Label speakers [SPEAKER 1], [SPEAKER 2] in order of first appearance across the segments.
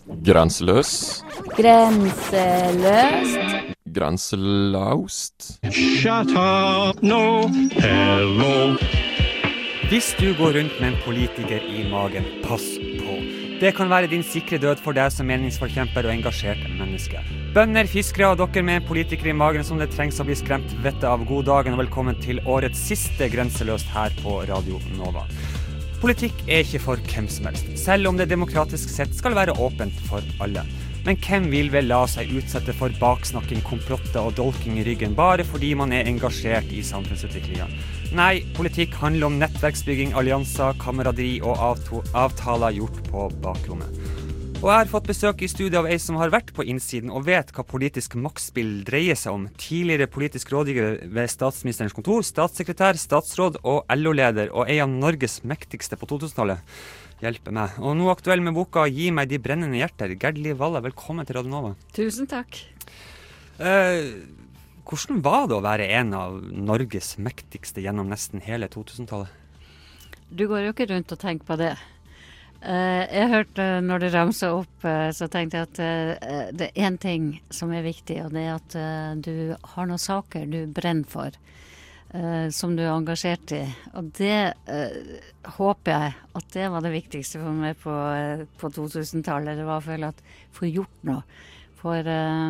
[SPEAKER 1] Grenseløs.
[SPEAKER 2] Grenseløst.
[SPEAKER 1] Grenselaust.
[SPEAKER 3] Shut up, no, hello.
[SPEAKER 4] Hvis du går rundt med en politiker i magen, pass på. Det kan være din sikre død for deg som meningsforkjemper og engasjert menneske. Bønder, fiskere og dere med politikere i magen som det trengs å bli skremt vettet av. God dagen og velkommen til årets siste Grenseløst her på Radio Nova. Politikk er ikke for hvem som helst, selv om det demokratisk sett skal være åpent for alle. Men hvem vil vel la seg utsette for baksnakking, komplotter og dolking i ryggen bare fordi man er engasjert i samfunnsutviklingen? Nei, politikk handler om nettverksbygging, allianser, kameraderi og avtaler gjort på bakrommet. Og jeg har fått besøk i studiet av ei som har vært på innsiden og vet hva politisk maktspill dreier seg om. Tidligere politisk rådgiver ved statsministerens kontor, statssekretær, statsråd og LO-leder, og ei av Norges mektigste på 2000-tallet. Hjelpe meg. Og nå aktuell med boka Gi meg de brennende hjerter. Gerd Liv Valle, velkommen til Radio Nova.
[SPEAKER 2] Tusen takk.
[SPEAKER 4] Hvordan var det å være en av Norges mektigste gjennom nesten hele 2000-tallet?
[SPEAKER 2] Du går jo ikke rundt og tenker på det. Jeg hørte når du ramset opp, så tenkte jeg at det er en ting som er viktig, og det er at du har noen saker du brenner for, som du er engasjert i. Og det håper jeg at det var det viktigste for meg på 2000-tallet. Det var å føle at få gjort noe. For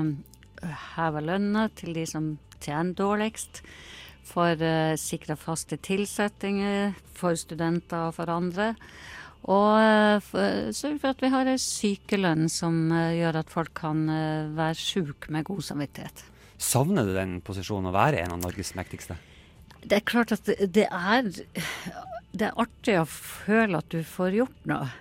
[SPEAKER 2] heve lønna til de som tjener dårligst, for sikre faste tilsettinger, for studenter og for andre. Og sørg for at vi har en sykelønn som gjør at folk kan være syke med god samvittighet. Savner du den posisjonen å være en av Norges mektigste? Det er klart at det er artig å føle at du får gjort noe.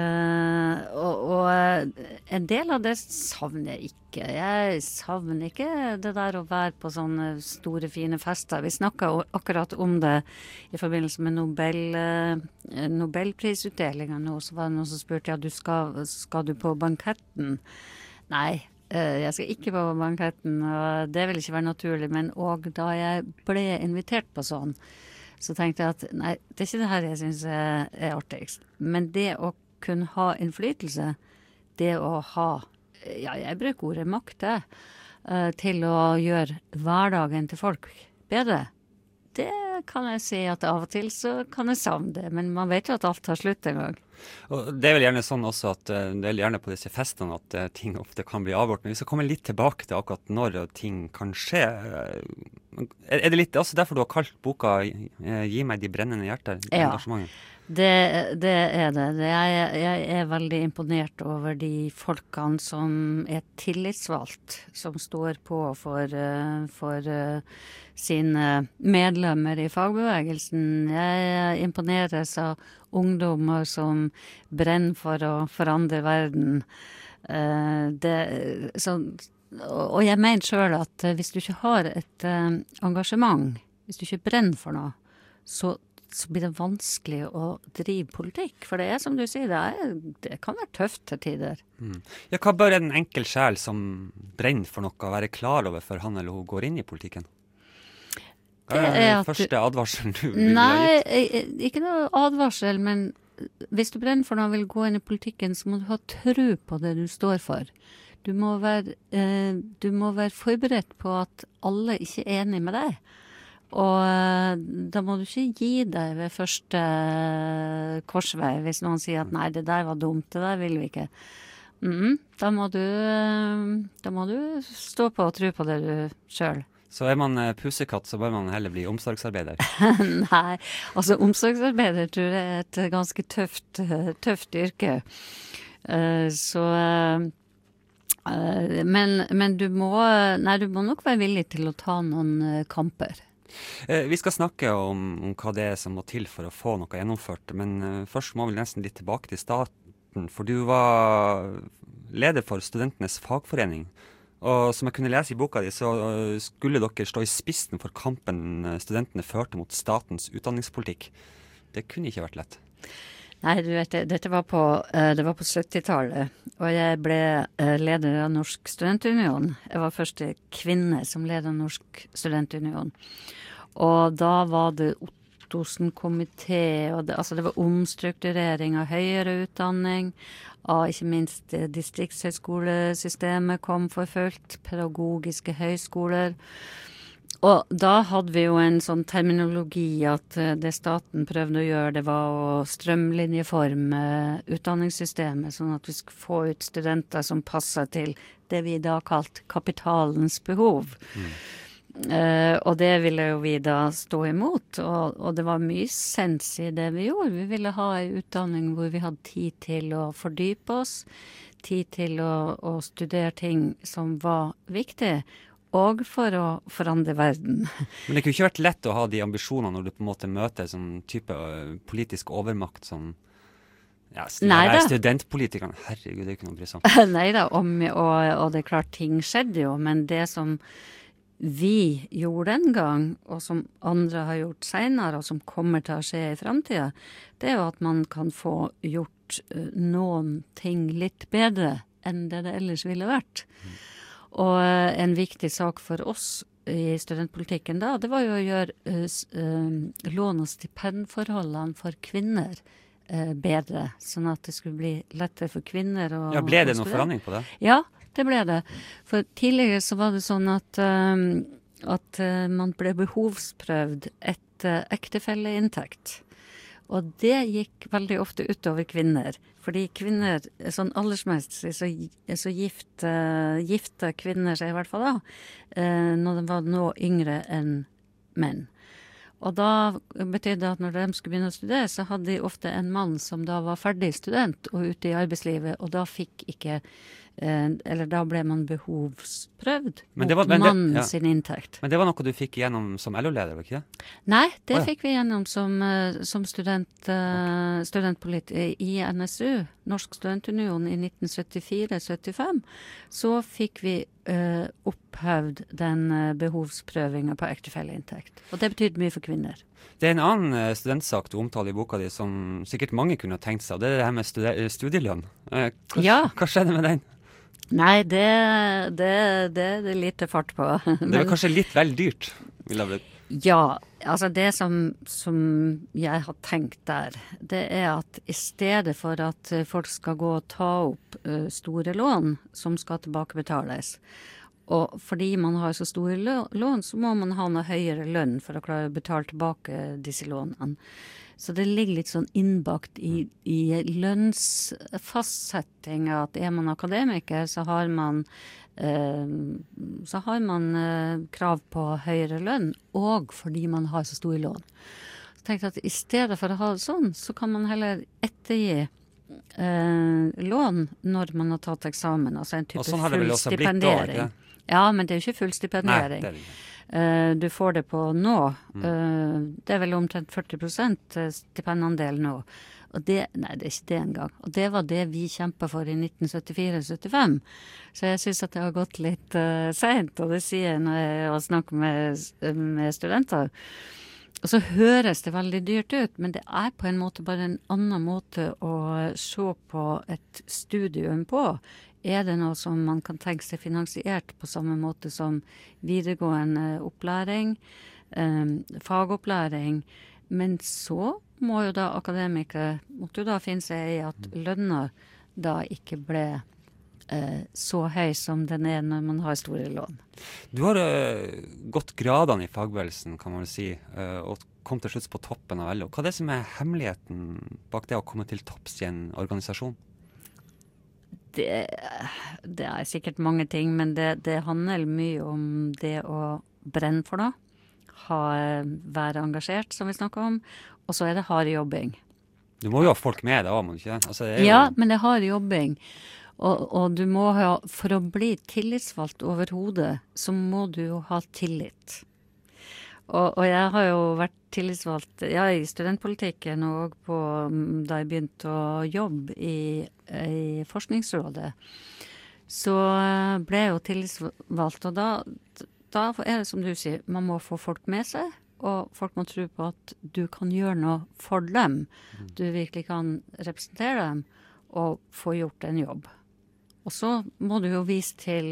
[SPEAKER 2] Og en del av det savner jeg ikke. Jeg savner ikke det der å være på sånne store, fine fester. Vi snakket akkurat om det i forbindelse med Nobelprisutdelingen nå. Så var det noen som spurte, ja, skal du på banketten? Nei, jeg skal ikke på banketten, og det vil ikke være naturlig. Men også da jeg ble invitert på sånn, så tenkte jeg at nei, det er ikke det her jeg synes er artigst. Men det å kunne ha innflytelse, det å ha, ja, jeg bruker ordet makt, til å gjøre hverdagen til folk bedre. Det kan jeg si at av og til så kan jeg savne det, men man vet jo at alt tar slutt en gang.
[SPEAKER 4] Og det er vel gjerne sånn også at det er gjerne på disse festene at ting ofte kan bli avgjort, men vi skal komme litt tilbake til akkurat når ting kan skje. Er det litt også derfor du har kalt boka Gi meg de brennende hjerter?
[SPEAKER 2] Ja. Det er det. Jeg er veldig imponert over de folkene som er tillitsvalgt, som står på for sine medlemmer i fagbevegelsen. Jeg imponeres av ungdommer som brenner for å forandre verden. Og jeg mener selv at hvis du ikke har et engasjement, hvis du ikke brenner for noe, så blir det vanskelig å drive politikk. For det er som du sier, det kan være tøft til tider.
[SPEAKER 4] Ja, hva bør en enkel sjel som brenner for noe være klar over før han eller hun går inn i politikken? Hva er den første advarselen du vil ha gitt?
[SPEAKER 2] Nei, ikke noe advarsel, men hvis du brenner for noe og vil gå inn i politikken, så må du ha tro på det du står for. Du må være forberedt på at alle ikke er enige med deg. Og da må du ikke gi deg ved første korsvei hvis noen sier at nei, det der var dumt, det der vil vi ikke. Da må du stå på og tro på det du selv.
[SPEAKER 4] Så er man pusekatt, så bør man heller bli omsorgsarbeider?
[SPEAKER 2] Nei, altså omsorgsarbeider tror jeg er et ganske tøft yrke. Men du må nok være villig til å ta noen kamper.
[SPEAKER 4] Vi skal snakke om hva det er som må til for å få noe gjennomført, men først må vi nesten litt tilbake til starten, for du var leder for Studentenes fagforening, og som jeg kunne lese i boka di, så skulle dere stå i spissen for kampen studentene førte mot statens utdanningspolitikk. Det kunne ikke vært lett.
[SPEAKER 2] Nei, du vet, det var på 70-tallet, og jeg ble leder av Norsk Studentunion. Jeg var første kvinne som leder Norsk Studentunion. Og da var det Ottosen-komité, og det var omstrukturering av høyere utdanning, og ikke minst distriktshøyskolesystemet kom for fullt, pedagogiske høyskoler. Og da hadde vi jo en sånn terminologi at det staten prøvde å gjøre, det var å strømlinjeforme utdanningssystemet, sånn at vi skulle få ut studenter som passet til det vi da kalt kapitalens behov. Og det ville jo vi da stå imot, og det var mye sens i det vi gjorde. Vi ville ha en utdanning hvor vi hadde tid til å fordype oss, tid til å studere ting som var viktig, og for å forandre verden.
[SPEAKER 4] Men det kunne ikke vært lett å ha de ambisjonene når du på en måte møter sånn type politisk overmakt som studentpolitikerne. Herregud, det er ikke noe å bry seg om.
[SPEAKER 2] Neida, og det er klart ting skjedde jo, men det som vi gjorde den gang, og som andre har gjort senere, og som kommer til å skje i fremtiden, det er jo at man kan få gjort noen ting litt bedre enn det ellers ville vært. Og en viktig sak for oss i studentpolitikken da, det var jo å gjøre lån- og stipendforholdene for kvinner bedre, sånn at det skulle bli lettere for kvinner å studere.
[SPEAKER 4] Ja, ble det noe forandring på det?
[SPEAKER 2] Ja, det ble det. For tidligere så var det sånn at man ble behovsprøvd etter ektefellinntekt. Og det gikk veldig ofte utover kvinner, fordi kvinner, sånn aldersmessig, så gifte kvinner seg i hvert fall da, når de var nå yngre enn menn. Og da betydde det at når de skulle begynne å studere, så hadde de ofte en mann som da var ferdig student og ute i arbeidslivet, og da fikk ikke, eller da ble man behovsprøvd mot mannen sin inntekt.
[SPEAKER 4] Men det var noe du fikk igjennom som LO-leder, var ikke det?
[SPEAKER 2] Nei, det fikk vi igjennom som studentpolitiker i NSU, Norsk Studentunion, i 1974-75. Så fikk vi opphevd den behovsprøvingen på ektefellinntekt. Og det betydde mye for kvinner.
[SPEAKER 4] Det er en annen studentsak du omtaler i boka di som sikkert mange kunne tenkt seg, og det er det her med studielønn. Hva skjedde med den?
[SPEAKER 2] Nei, det er lite fart på.
[SPEAKER 4] Det var kanskje litt vel dyrt, vil jeg bli.
[SPEAKER 2] Ja, altså det som jeg har tenkt der, det er at i stedet for at folk skal gå og ta opp store lån som skal tilbakebetales, og fordi man har så store lån, så må man ha noe høyere lønn for å klare å betale tilbake disse lånene. Så det ligger litt sånn innbakt i lønnsfastsetting at er man akademiker, så har man krav på høyere lønn, og fordi man har så store lån. Så tenkte jeg at i stedet for å ha det sånn, så kan man heller ettergi lån når man har tatt eksamen, altså en type full stipendering. Ja, men det er jo ikke full stipendering. Nei, det er det ikke. Du får det på nå. Det er vel omtrent 40% stipendandel nå. Og det er ikke det engang. Og det var det vi kjempet for i 1974-75. Så jeg synes at det har gått litt sent, og det sier jeg når jeg snakker med studenter. Og så høres det veldig dyrt ut, men det er på en måte bare en annen måte å se på et studium på. Er det noe som man kan tenke seg finansiert på samme måte som videregående opplæring, fagopplæring, men så må jo da akademikere måtte jo da finne seg i at lønna da ikke ble så høy som den er når man har store lån.
[SPEAKER 4] Du har gått gradene i fagbevegelsen, kan man si, og kom til slutt på toppen av LO. Hva er det som er hemmeligheten bak det å komme til topps i en organisasjon?
[SPEAKER 2] Det er sikkert mange ting, men det handler mye om det å brenne for det, være engasjert, som vi snakker om, og så er det hard jobbing.
[SPEAKER 4] Du må jo ha folk med deg, må du ikke? Altså,
[SPEAKER 2] ja, men det er hard jobbing. Og du må ha, for å bli tillitsvalgt overhodet, så må du jo ha tillit. Og jeg har jo vært tillitsvalgt i studentpolitikken og da jeg begynte å jobbe i Forskningsrådet. Så ble jeg jo tillitsvalgt, og da er det som du sier, man må få folk med seg, og folk må tro på at du kan gjøre noe for dem. Du virkelig kan representere dem og få gjort en jobb. Og så må du jo vise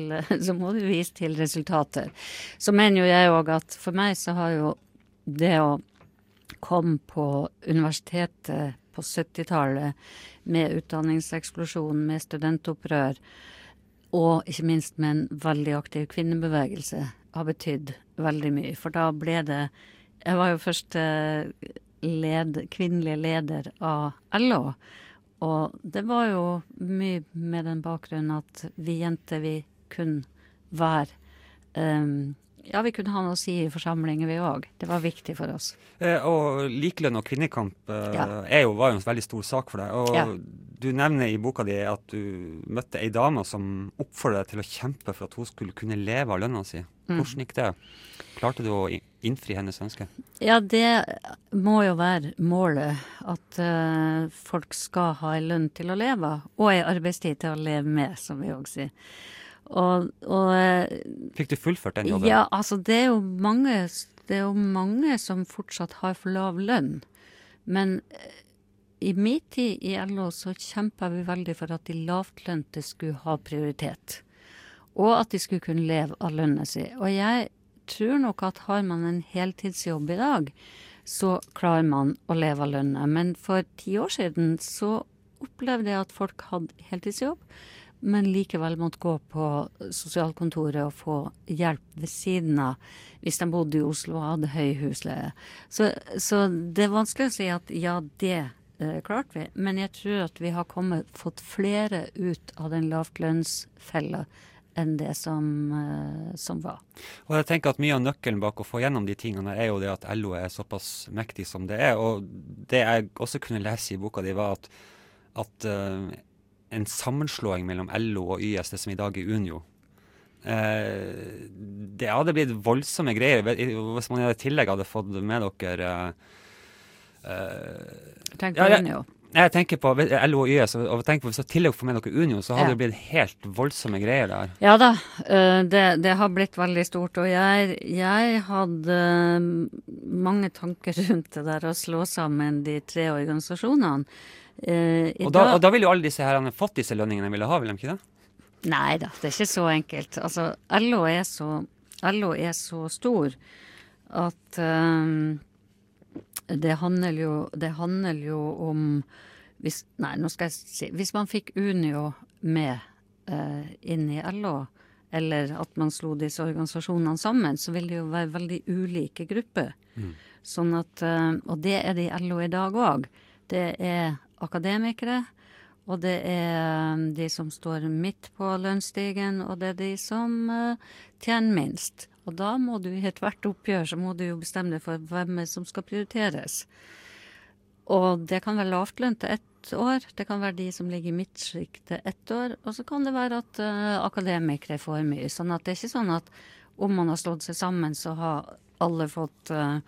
[SPEAKER 2] til resultater. Så mener jo jeg også at for meg så har jo det å kom på universitetet på 70-tallet med utdanningseksplosjon, med studentopprør, og ikke minst med en veldig aktiv kvinnebevegelse, har betydd veldig mye. For da ble det, jeg var jo først kvinnelige leder av LO, og det var jo mye med den bakgrunnen at vi jenter, vi kunne være, vi kunne ha noe å si i forsamlinger vi også. Det var viktig for oss.
[SPEAKER 4] Og likelønn og kvinnekamp var jo en veldig stor sak for deg. Og du nevner i boka di at du møtte en dame som oppfordret deg til å kjempe for at hun skulle kunne leve av lønna si. Hvordan gikk det? Klarte du å innfri hennes ønske? Ja, det må jo være målet, at folk skal ha en lønn til å leve av, og en arbeidstid til å leve med, som vi også sier. Fikk du fullført den jobben? Ja, altså det er jo mange som fortsatt har for lav lønn, men i min tid i LO så kjempet vi veldig for at de lavtlønte skulle ha prioritet, og at de skulle kunne leve av lønna si. Og jeg tror nok at har man en heltidsjobb i dag, så klarer man å leve av lønna. Men for 10 år siden så opplevde jeg at folk hadde heltidsjobb, men likevel måtte gå på sosialkontoret og få hjelp ved siden av, hvis de bodde i Oslo og hadde høy husleie. Så det er vanskelig å si at ja, det klarte vi, men jeg tror at vi har fått flere ut av den lavtlønnsfella enn det som var. Og jeg tenker at mye av nøkkelen bak å få gjennom de tingene er jo det at LO er såpass mektig som det er, og det jeg også kunne lese i boka di var at en sammenslåing mellom LO og YS, det som i dag er Unio, det hadde blitt voldsomme greier. Hvis man i tillegg hadde fått med dere Tenk på Unio. Jeg tenker på LO og YS, og tenker på hvis du tillegg får med dere Unio, så hadde det blitt helt voldsomme greier der. Ja da, det har blitt veldig stort, og jeg hadde mange tanker rundt det der å slå sammen de 3 organisasjonene. Og da vil jo alle disse her fått disse lønningene ville ha, vil de ikke det? Nei da, det er ikke så enkelt. Altså, LO er så stor at det handler jo om hvis man fikk Unio med inn i LO, eller at man slo disse organisasjonene sammen, så vil det jo være veldig ulike grupper. Sånn at, og det er det i LO i dag også. Det er akademikere, og det er de som står midt på lønnsstigen, og det er de som tjener minst. Og da må du i hvert oppgjør, så må du jo bestemme deg for hvem som skal prioriteres. Og det kan være lavtlønn til 1 år, det kan være de som ligger i midtsjiktet 1 år, og så kan det være at akademikere får mye. Sånn at det er ikke sånn at om man har slått seg sammen, så har alle fått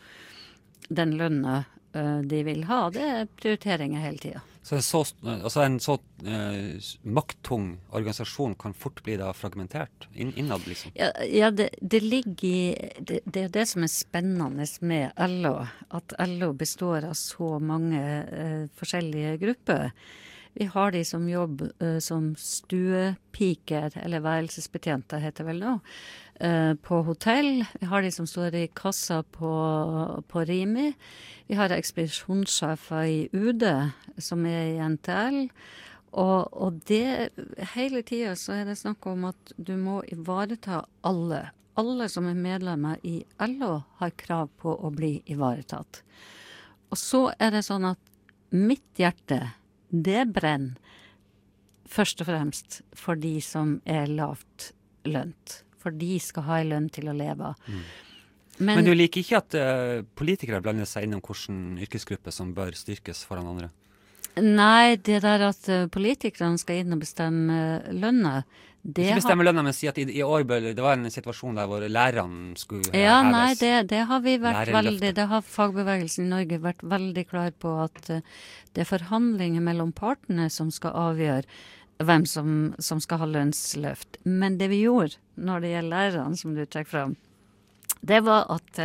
[SPEAKER 4] den lønna de vil ha. Det er prioriteringer hele tiden. Så en så makttung organisasjon kan fort bli da fragmentert innad, liksom? Ja, det ligger i det er det som er spennende med LO, at LO består av så mange forskjellige grupper. Vi har de som jobber som stuepiker, eller værelsesbetjenter heter vel nå, på hotell. Vi har de som står i kassa på Rimi. Vi har ekspedisjonssjefer i UD, som er i NTL. Og det, hele tiden så er det snakk om at du må ivareta alle. Alle som er medlemmer i LO har krav på å bli ivaretatt. Og så er det sånn at mitt hjerte, det brenner først og fremst for de som er lavt lønt. For de skal ha en lønn til å leve av. Men du liker ikke at politikere blander seg inn om hvilken yrkesgruppe som bør styrkes foran andre? Nei, det der at politikerne skal inn og bestemme lønna, ikke bestemme lønna, men si at i år det var en situasjon der hvor lærerne skulle heves. Ja, nei, det har vi vært veldig, det har fagbevegelsen i Norge vært veldig klar på at det er forhandlinger mellom partene som skal avgjøre hvem som skal ha lønnsløft. Men det vi gjorde når det gjelder lærerne, som du trekker frem, det var at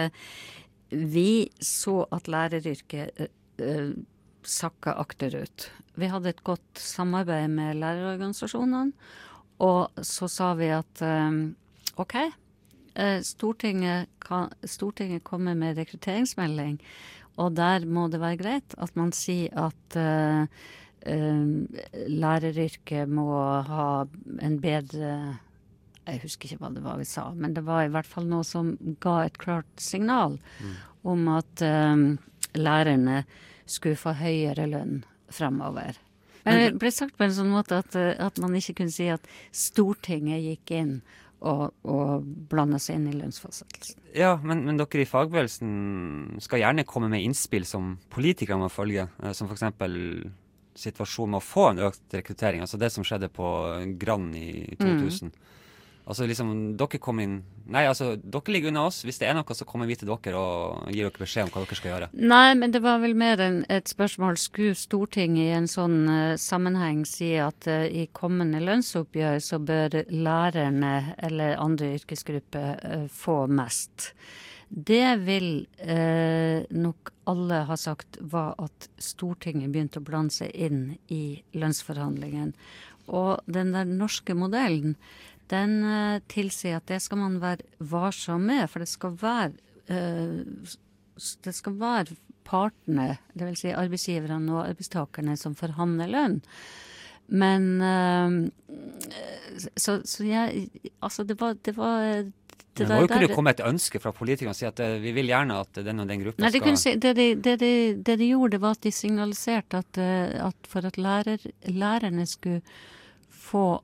[SPEAKER 4] vi så at læreryrket sakket akterut. Vi hadde et godt samarbeid med lærerorganisasjonene, og så sa vi at Stortinget kommer med rekrutteringsmelding,
[SPEAKER 2] Og der må det være greit at man sier at læreryrket må ha en bedre, jeg husker ikke hva det var vi sa, men det var i hvert fall noe som ga et klart signal om at lærerne skulle få høyere lønn fremover. Men det ble sagt på en sånn måte at man ikke kunne si at Stortinget gikk inn og blandet seg inn i lønnsfastsettelsen.
[SPEAKER 4] Ja, men dere i fagbevegelsen skal gjerne komme med innspill som politikere må følge, som for eksempel situasjonen med å få en økt rekruttering, altså det som skjedde på Grann i 2000. Altså liksom, dere ligger unna oss. Hvis det noe, så kommer vi til dere og gir dere beskjed om hva dere skal gjøre.
[SPEAKER 2] Nei, men det var vel mer et spørsmål. Skulle Stortinget i en sånn sammenheng si at i kommende lønnsoppgjør så bør lærerne eller andre yrkesgrupper få mest? Det vil nok alle ha sagt var at Stortinget begynte å blande seg inn i lønnsforhandlingen. Og den der norske modellen, den tilsier at det skal man være varsom med, for det skal være partene, det vil si arbeidsgiverne og arbeidstakerne som forhandler lønn. Men så jeg, altså det var det
[SPEAKER 4] må jo kunne komme et ønske fra politikerne og si at vi vil gjerne at den og den gruppen
[SPEAKER 2] nei, det de gjorde var at de signaliserte at for at lærerne skulle få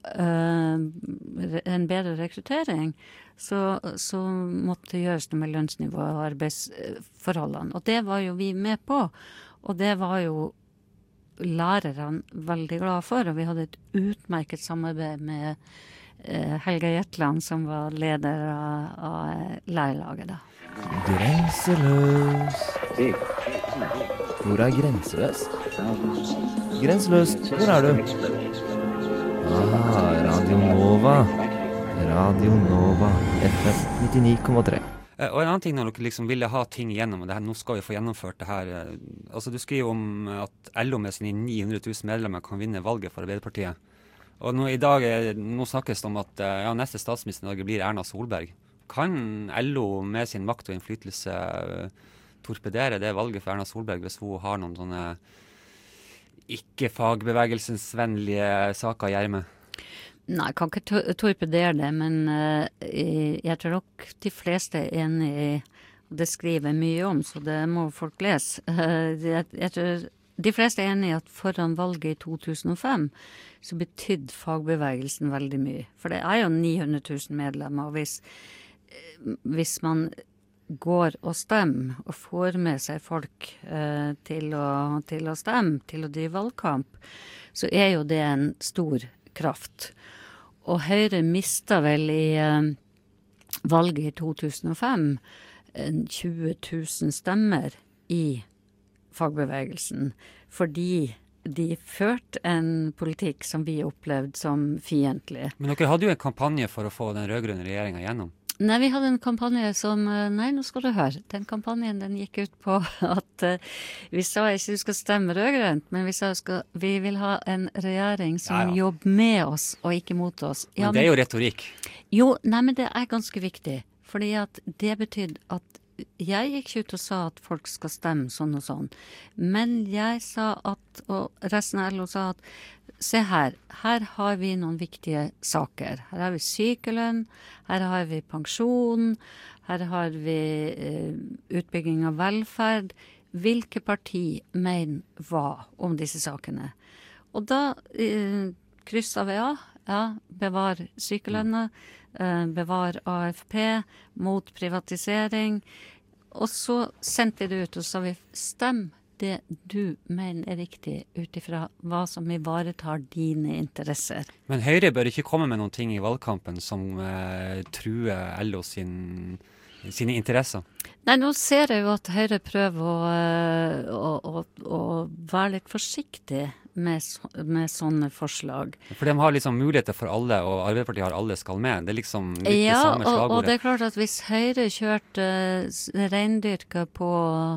[SPEAKER 2] en bedre rekruttering, så måtte det gjøres noe med lønnsnivå og arbeidsforholdene. Og det var jo vi med på, og det var jo lærerne veldig glad for, og vi hadde et utmerket samarbeid med Helga Jetland, som var leder av lærerlaget da.
[SPEAKER 5] Grenseløs. Hvor grenseløs? Grenseløs, hvor du? Radio Nova. Radio Nova, FM 99,3.
[SPEAKER 4] Og en annen ting når dere liksom ville ha ting igjennom, og det her, nå skal vi få gjennomført det her. Altså du skriver om at LO med sine 900 000 medlemmer kan vinne valget for Arbeiderpartiet. Og nå snakkes det om at neste statsminister i Norge blir Erna Solberg. Kan LO med sin makt og innflytelse torpedere det valget for Erna Solberg hvis hun har noen sånne ikke fagbevegelsesvennlige saker i ermet?
[SPEAKER 2] Nei, jeg kan ikke torpedere det, men jeg tror nok de fleste enig i, og det skriver jeg mye om, så det må folk lese. Jeg tror de fleste enig i at foran valget i 2005 så betydde fagbevegelsen veldig mye. For det jo 900 000 medlemmer, og hvis man går og stemmer og får med seg folk til å stemme, til å drive valgkamp, så jo det en stor kraft. Og Høyre mistet vel i valget i 2005 20 000 stemmer i fagbevegelsen, fordi de førte en politikk som vi opplevde som fiendtlig.
[SPEAKER 4] Men dere hadde jo en kampanje for å få den rødgrønne regjeringen gjennom.
[SPEAKER 2] Nei, vi hadde en kampanje som, nå skal du høre, den kampanjen den gikk ut på at vi sa ikke du skal stemme rødgrønt, men vi sa vi vil ha en regjering som jobber med oss og ikke mot oss.
[SPEAKER 4] Ja, men det jo retorikk.
[SPEAKER 2] Jo, nei, men det ganske viktig, fordi at det betydde at jeg gikk ikke ut og sa at folk skal stemme sånn og sånn, men jeg sa at, og resten av LO sa at, se her har vi noen viktige saker. Her har vi sykelønn, her har vi pensjon, her har vi utbygging av velferd. Hvilke parti mener hva om disse sakene? Og da krysset vi bevar sykelønnet, bevar AFP, mot privatisering, og så sendte vi det ut og sa vi stem det du mener riktig utifra hva som ivaretar dine interesser.
[SPEAKER 4] Men Høyre bør ikke komme med noen ting i valgkampen som truer LO sine interesser?
[SPEAKER 2] Nei, nå ser jeg jo at Høyre prøver å være litt forsiktig med sånne forslag.
[SPEAKER 4] For de har liksom muligheter for alle, og Arbeiderpartiet har alle skal med. Det liksom litt det samme slagordet.
[SPEAKER 2] Ja, og det klart at hvis Høyre kjørte reindyrka på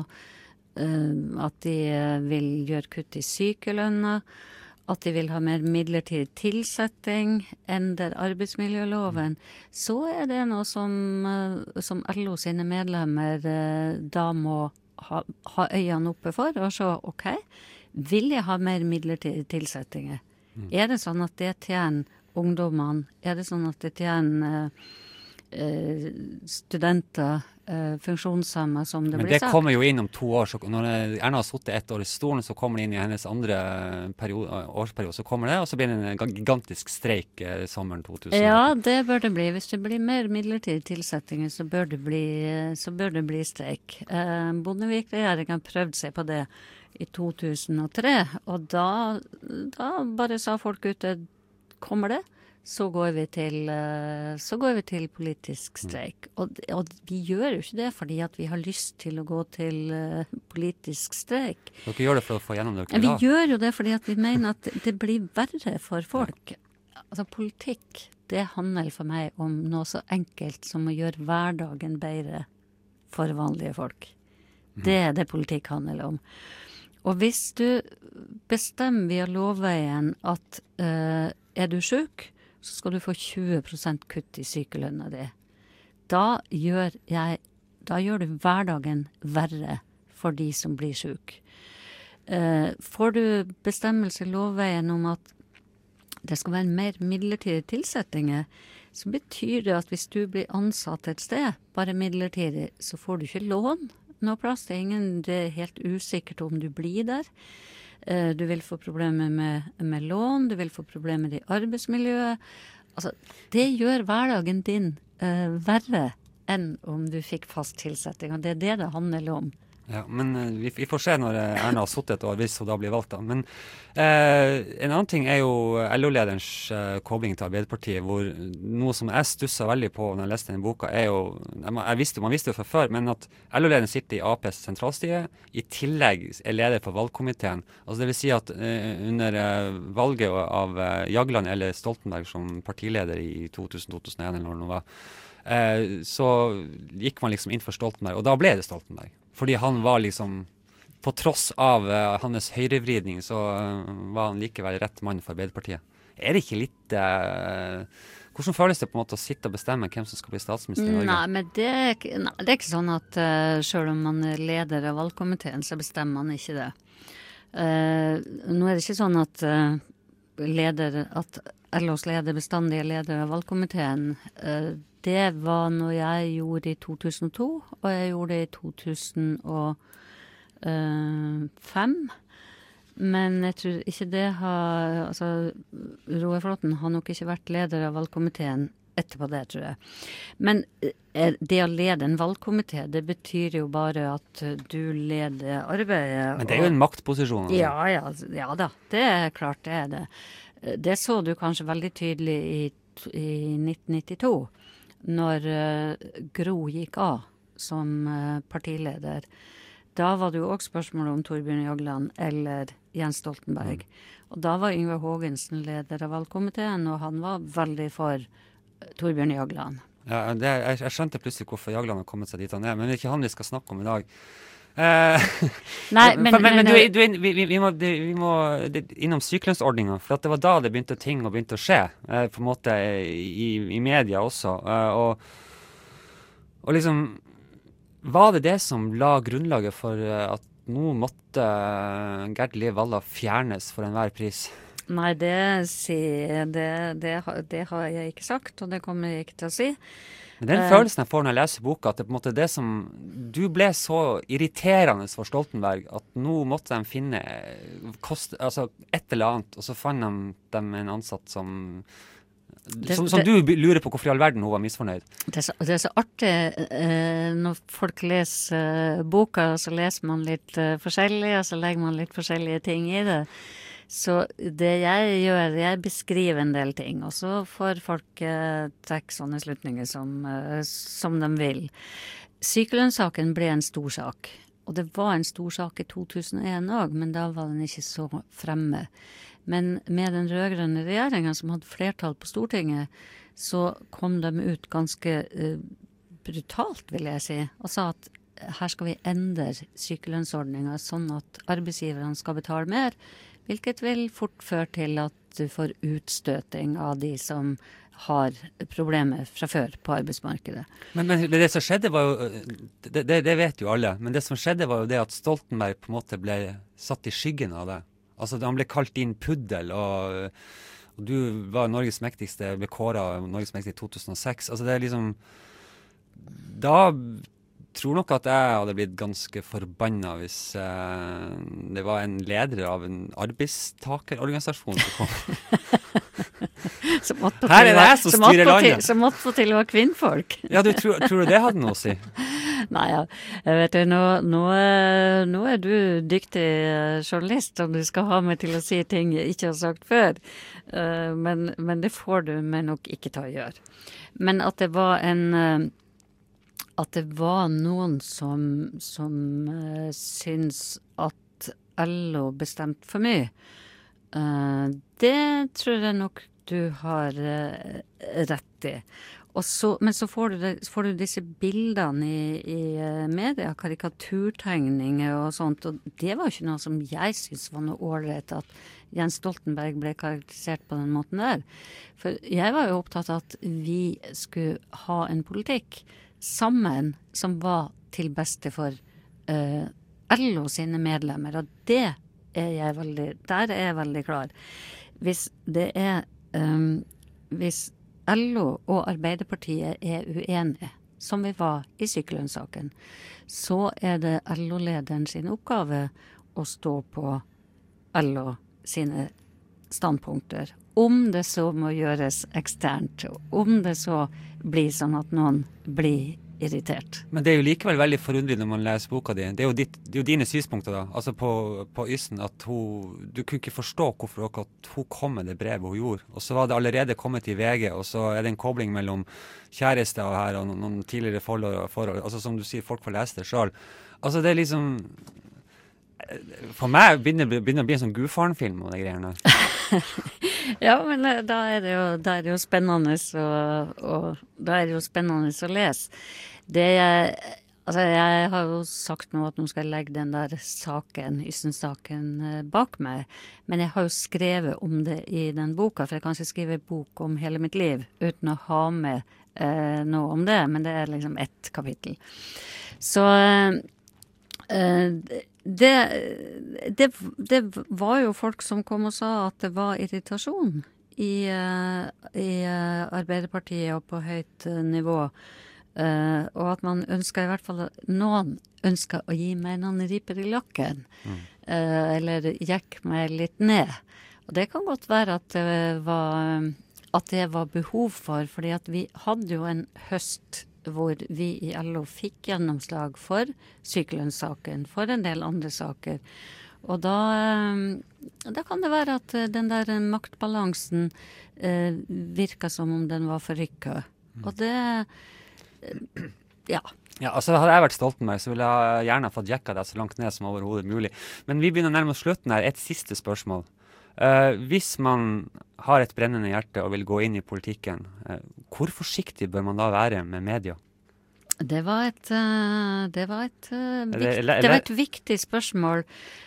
[SPEAKER 2] at de vil gjøre kutt i sykelønna, at de vil ha mer midlertidig tilsetting, endre arbeidsmiljøloven, så det noe som LO sine medlemmer da må ha øynene oppe for og se, ok, vil jeg ha mer midlertidige tilsettinger? Er det sånn at det tjener ungdommene? Er det sånn at det tjener studenter, funksjonshemmer, som det
[SPEAKER 4] Men
[SPEAKER 2] blir
[SPEAKER 4] det
[SPEAKER 2] sagt?
[SPEAKER 4] kommer jo inn om 2 år, så når Erna har suttet 1 år i stolen, så kommer det inn i hennes andre årsperiode, så kommer det, og så blir det en gigantisk streik sommeren 2000.
[SPEAKER 2] Ja, det bør det bli. Hvis det blir mer midlertidige tilsettinger, så bør det bli streik. Bondevik-regjeringen prøvde seg på det i 2003, og da bare sa folk ute, kommer det? Så går vi til politisk streik. Og vi gjør jo ikke det fordi at vi har lyst til å gå til politisk streik.
[SPEAKER 4] Dere gjør det for å få gjennom det dere
[SPEAKER 2] Vi
[SPEAKER 4] vil ha.
[SPEAKER 2] gjør jo det fordi at vi mener at det blir verre for folk. Altså politikk, det handler for meg om noe så enkelt som å gjøre hverdagen bedre for vanlige folk. Det er det politikk handler om. Og hvis du bestemmer via lovveien at er du syk, så skal du få 20% kutt i sykelønna di. Da gjør du hverdagen verre for de som blir syk. Får du bestemmelse i lovveien om at det skal være mer midlertidige tilsettinger, så betyr det at hvis du blir ansatt et sted, bare midlertidig, så får du ikke lån noe plass. Det er helt usikkert om du blir der. Du vil få problemer med lån, du vil få problemer i arbeidsmiljøet. Altså, det gjør hverdagen din verre enn om du fikk fast tilsetting, og det er det det handler om.
[SPEAKER 4] Ja, men vi får se når Erna har suttet et år, hvis hun da blir valgt da. Men en annen ting er jo LO-lederens kobling til Arbeiderpartiet, hvor noe som jeg stusset veldig på når jeg leste denne boka, er jo, man visste jo fra før, men at LO-lederen sitter i APs sentralstyre, i tillegg er leder for valgkomiteen. Altså det vil si at under valget av Jagland eller Stoltenberg som partileder i 2000-2001 eller når det nå var, så gikk man liksom inn for Stoltenberg, og da ble det Stoltenberg. Fordi han var liksom, på tross av hans høyrevridning, så var han likevel rett mann for Arbeiderpartiet. Er det ikke litt... hvordan føles det på en måte å sitte og bestemme hvem som skal bli statsminister i Norge?
[SPEAKER 2] Nei, men det er ikke sånn at selv om man er leder av valgkomiteen, så bestemmer man ikke det. Nå er det ikke sånn at LOs leder bestandig er leder av valgkomiteen. Det var noe jeg gjorde i 2002, og jeg gjorde det i 2005. Men jeg tror ikke det har... Altså, Roar Flåthen har nok ikke vært leder av valgkomiteen etterpå det, tror jeg. Men det å lede en valgkomité, det betyr jo bare at du leder arbeidet.
[SPEAKER 4] Men det er jo en maktposisjon. Altså.
[SPEAKER 2] Ja da, det er klart det er det. Det så du kanskje veldig tydelig i 1992, når Gro gikk av som partileder. Da var det jo også spørsmål om Torbjørn Jagland eller Jens Stoltenberg. Og da var Yngve Hågensen leder av valgkomiteen, og han var veldig for Torbjørn Jagland.
[SPEAKER 4] Ja, jeg skjønte plutselig hvorfor Jagland har kommet seg dit han er, men det er ikke han vi skal snakke om i dag. Nei, men vi må innom sykelønnsordningen, for at det var da det begynte å skje, på en måte i media også, og liksom, var det som la grunnlaget for at nå måtte Gerd Liv Valla fjernes for enhver pris?
[SPEAKER 2] Nei, det har jeg ikke sagt, og det kommer jeg ikke til å si.
[SPEAKER 4] Men den følelsen jeg får når jeg leser boka, at det på en måte det som du ble så irriterende for Stoltenberg, at nå måtte de finne et eller annet, og så fant de en ansatt som du lurer på hvorfor i all verden hun var misfornøyd. Det
[SPEAKER 2] er så artig når folk leser boka, så leser man litt forskjellig, og så legger man litt forskjellige ting i det. Så det jeg gjør, jeg beskriver en del ting, og så får folk trekke sånne slutninger som de vil. Sykelønnssaken ble en stor sak, og det var en stor sak i 2001 også, men da var den ikke så fremme. Men med den rødgrønne regjeringen som hadde flertall på Stortinget, så kom de ut ganske brutalt, vil jeg si, og sa at her skal vi endre sykelønnsordningen sånn at arbeidsgiverne skal betale mer. hvilket vil fort føre til at du får utstøting av de som har problemer fra før på arbeidsmarkedet.
[SPEAKER 4] Men det som skjedde var jo, det vet jo alle, men det som skjedde var jo det at Stoltenberg på en måte ble satt i skyggen av det. Altså han ble kalt inn puddel, og du var Norges mektigste, ble kåret Norges mektigste i 2006. Altså det liksom, da tror nok at jeg hadde blitt ganske forbannet hvis det var en leder av en arbeidstakerorganisasjon som kom. Her det jeg som styrer landet.
[SPEAKER 2] Som måtte få til å være kvinnfolk.
[SPEAKER 4] Ja, tror du det hadde noe å si?
[SPEAKER 2] Nei, ja. Jeg vet du, nå er du dyktig journalist, og du skal ha meg til å si ting jeg ikke har sagt før. Men det får du meg nok ikke til å gjøre. Men at det var noen som syns at LO bestemte for mye. Det tror jeg nok du har rett i. Men så får du disse bildene i media, karikaturtegninger og sånt, og det var ikke noe som jeg synes var noe ålreit at Jens Stoltenberg ble karakterisert på den måten der. For jeg var jo opptatt av at vi skulle ha en politikk sammen som var til beste for LO sine medlemmer, og der er jeg veldig klar. Hvis LO og Arbeiderpartiet er uenige, som vi var i sykelønnssaken, så er det LO-lederen sin oppgave å stå på LO sine standpunkter, om det så må gjøres eksternt, om det så blir sånn at noen blir irritert.
[SPEAKER 4] Men det er jo likevel veldig forundelig når man leser boka di. Det er jo dine synspunkter da, altså på Yssen, at du kunne ikke forstå hvorfor at hun kom med det brevet hun gjorde, og så var det allerede kommet i VG, og så er det en kobling mellom kjærester her og noen tidligere forhold, altså som du sier, folk får lese det selv. Altså det er liksom, for meg begynner det å bli en sånn Gudfaren-film og de greiene.
[SPEAKER 2] Ja, men da er det jo spennende å lese. Jeg har jo sagt nå at nå skal jeg legge den der Yssen-saken bak meg, men jeg har jo skrevet om det i den boka, for jeg kan ikke skrive en bok om hele mitt liv uten å ha med noe om det, men det er liksom ett kapittel. Så det var jo folk som kom og sa at det var irritasjon i Arbeiderpartiet og på høyt nivå, og at man ønsket i hvert fall, noen ønsket å gi meg noen riper i lakken, eller gikk meg litt ned. Og det kan godt være at det var behov for, fordi at vi hadde jo en høst hvor vi i LO fikk gjennomslag for sykelønnssaken, for en del andre saker. Og da kan det være at den der maktbalansen virker som om den var forrykket. Og det, ja.
[SPEAKER 4] Ja, altså hadde jeg vært Stoltenberg, så ville jeg gjerne fått jekka deg så langt ned som overhodet mulig. Men vi begynner nærmere slutten her. Et siste spørsmål. Hvis man har et brennende hjerte og vil gå inn i politikken, hvor forsiktig bør man da være med media?
[SPEAKER 2] Det var et viktig spørsmål.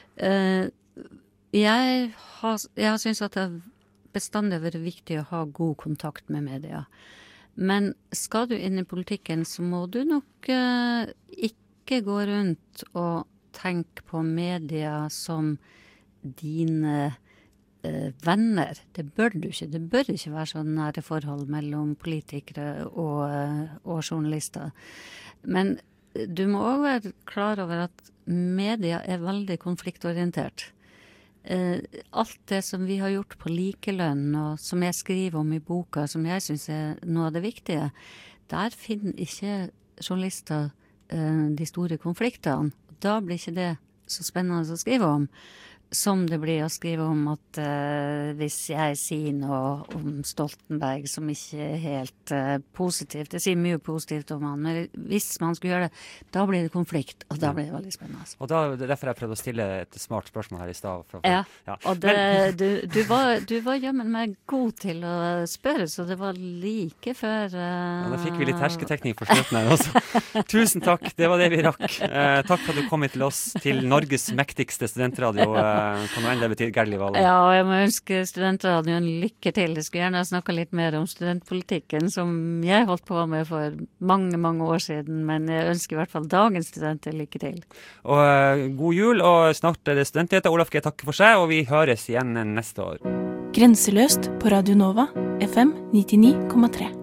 [SPEAKER 2] Jeg har syntes at det bestandig har vært viktig å ha god kontakt med media. Men skal du inn i politikken, så må du nok ikke gå rundt og tenke på media som dine venner. Det bør du ikke. Det bør ikke være så nære forhold mellom politikere og journalister. Men du må også være klar over at media er veldig konfliktorientert. Alt det som vi har gjort på likelønn, og som jeg skriver om i boka, som jeg synes er noe av det viktige, der finner ikke journalister de store konfliktene. Da blir ikke det så spennende å skrive om, som det blir å skrive om at hvis jeg sier noe om Stoltenberg som ikke er helt positivt, jeg sier mye positivt om han, men hvis man skulle gjøre det, da blir det konflikt, og da blir det veldig spennende.
[SPEAKER 4] Og da, det er derfor jeg prøvde å stille et smart spørsmål her i sted.
[SPEAKER 2] Ja, og du var jammen meg god til å spørre, så det var like før...
[SPEAKER 4] Ja, da fikk vi litt hersketeknikk for slutten her også. Tusen takk, det var det vi rakk. Takk for at du kom hit til oss, til Norges mektigste studentradio, kan jo enda bety Gerd Liv Valla.
[SPEAKER 2] Ja, og jeg må ønske studentradioen lykke til. Jeg skulle gjerne ha snakket litt mer om studentpolitikken, som jeg holdt på med for mange, mange år siden, men jeg ønsker i hvert fall dagens studenter lykke til.
[SPEAKER 4] Og god jul, og snart er det studentnyheter. Olaf G. takker for seg, og vi høres igjen neste år.
[SPEAKER 6] Grenseløst på Radio Nova, FM 99,3.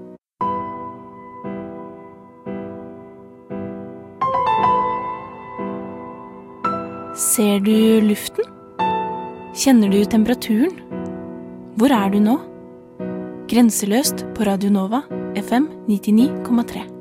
[SPEAKER 6] Ser du luften? Kjenner du temperaturen? Hvor er du nå? Grenseløst på Radio Nova, FM 99,3.